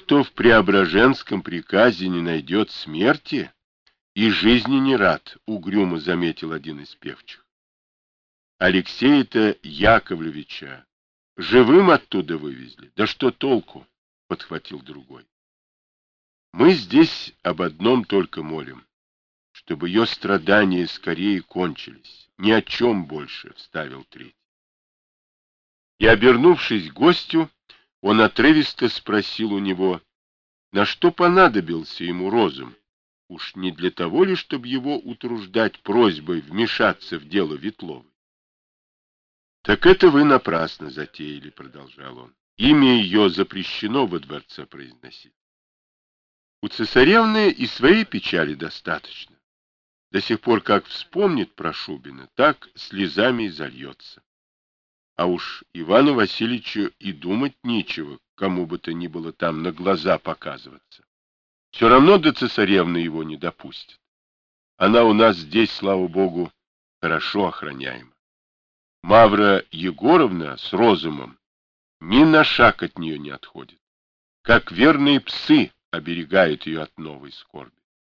кто в Преображенском приказе не найдет смерти, и жизни не рад, — угрюмо заметил один из певчих. Алексея-то Яковлевича живым оттуда вывезли. Да что толку? — подхватил другой. Мы здесь об одном только молим, чтобы ее страдания скорее кончились. Ни о чем больше, — вставил третий. И, обернувшись к гостю, он отрывисто спросил у него, на что понадобился ему розум. Уж не для того ли, чтобы его утруждать просьбой вмешаться в дело Ветловой? — Так это вы напрасно затеяли, — продолжал он. — Имя ее запрещено во дворце произносить. У цесаревны и своей печали достаточно. До сих пор, как вспомнит про Шубина, так слезами и зальется. А уж Ивану Васильевичу и думать нечего, кому бы то ни было там на глаза показываться. Все равно до цесаревны его не допустят. Она у нас здесь, слава богу, хорошо охраняема. Мавра Егоровна с розумом ни на шаг от нее не отходит. Как верные псы оберегают ее от новой скорби.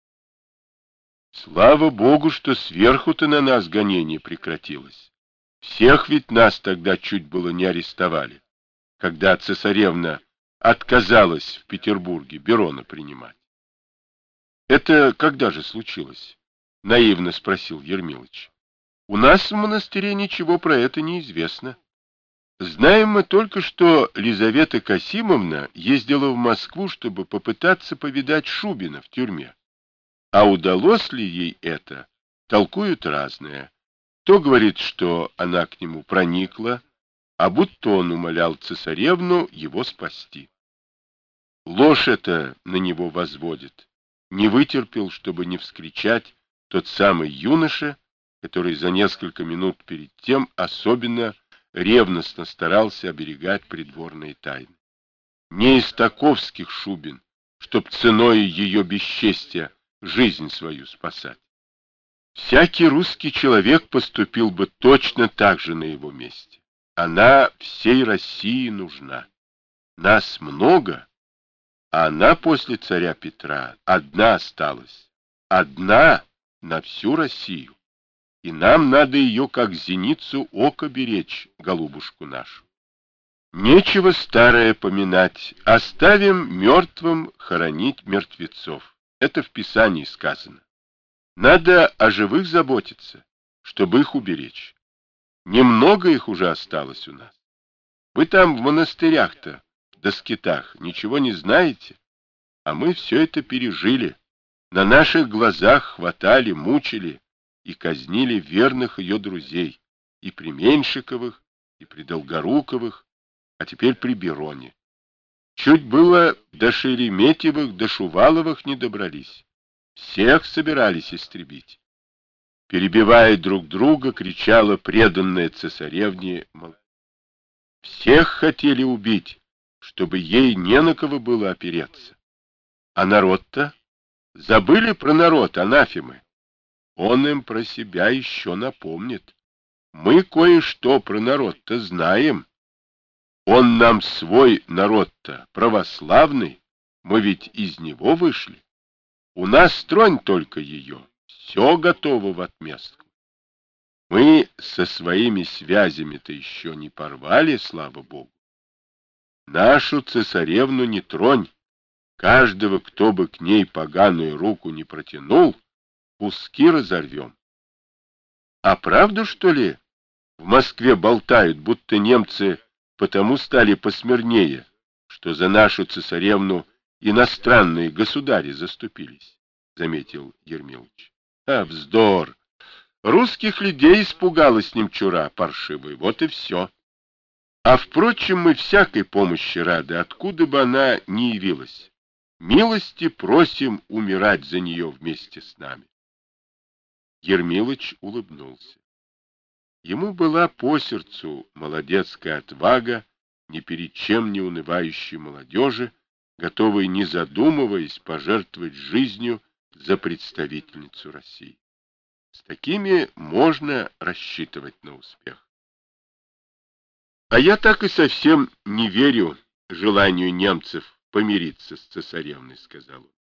Слава богу, что сверху-то на нас гонение прекратилось. Всех ведь нас тогда чуть было не арестовали, когда цесаревна отказалась в Петербурге Берона принимать. — Это когда же случилось? — наивно спросил Ермилыч. — У нас в монастыре ничего про это не известно. Знаем мы только, что Лизавета Касимовна ездила в Москву, чтобы попытаться повидать Шубина в тюрьме. А удалось ли ей это, толкуют разное. Кто говорит, что она к нему проникла, а будто он умолял цесаревну его спасти. Ложь это на него возводит. Не вытерпел, чтобы не вскричать тот самый юноша, который за несколько минут перед тем особенно ревностно старался оберегать придворные тайны. Не из таковских Шубин, чтоб ценой ее бесчестия жизнь свою спасать. Всякий русский человек поступил бы точно так же на его месте. Она всей России нужна. Нас много, а она после царя Петра одна осталась. Одна на всю Россию. И нам надо ее, как зеницу ока, беречь, голубушку нашу. Нечего старое поминать, оставим мертвым хоронить мертвецов. Это в Писании сказано. Надо о живых заботиться, чтобы их уберечь. Немного их уже осталось у нас. Вы там в монастырях-то, да скитах, ничего не знаете, а мы все это пережили. На наших глазах хватали, мучили и казнили верных ее друзей, и при Меньшиковых, и при Долгоруковых, а теперь при Бероне. Чуть было до Шереметьевых, до Шуваловых не добрались. Всех собирались истребить. Перебивая друг друга, кричала преданная цесаревне. Всех хотели убить, чтобы ей не на кого было опереться. А народ-то? Забыли про народ, анафемы. Он им про себя еще напомнит. Мы кое-что про народ-то знаем. Он нам свой народ-то православный, мы ведь из него вышли. У нас тронь только ее, все готово в отместку. Мы со своими связями-то еще не порвали, слава богу. Нашу цесаревну не тронь. Каждого, кто бы к ней поганую руку не протянул, куски разорвем. А правду, что ли, в Москве болтают, будто немцы потому стали посмирнее, что за нашу цесаревну иностранные государи заступились, — заметил Ермилыч. — А, вздор! Русских людей испугалась немчура паршивая, вот и все. А, впрочем, мы всякой помощи рады, откуда бы она ни явилась. Милости просим умирать за нее вместе с нами. Ермилыч улыбнулся. Ему была по сердцу молодецкая отвага ни перед чем не унывающей молодежи, готовой, не задумываясь, пожертвовать жизнью за представительницу России. С такими можно рассчитывать на успех. А я так и совсем не верю желанию немцев помириться с цесаревной, — сказал он.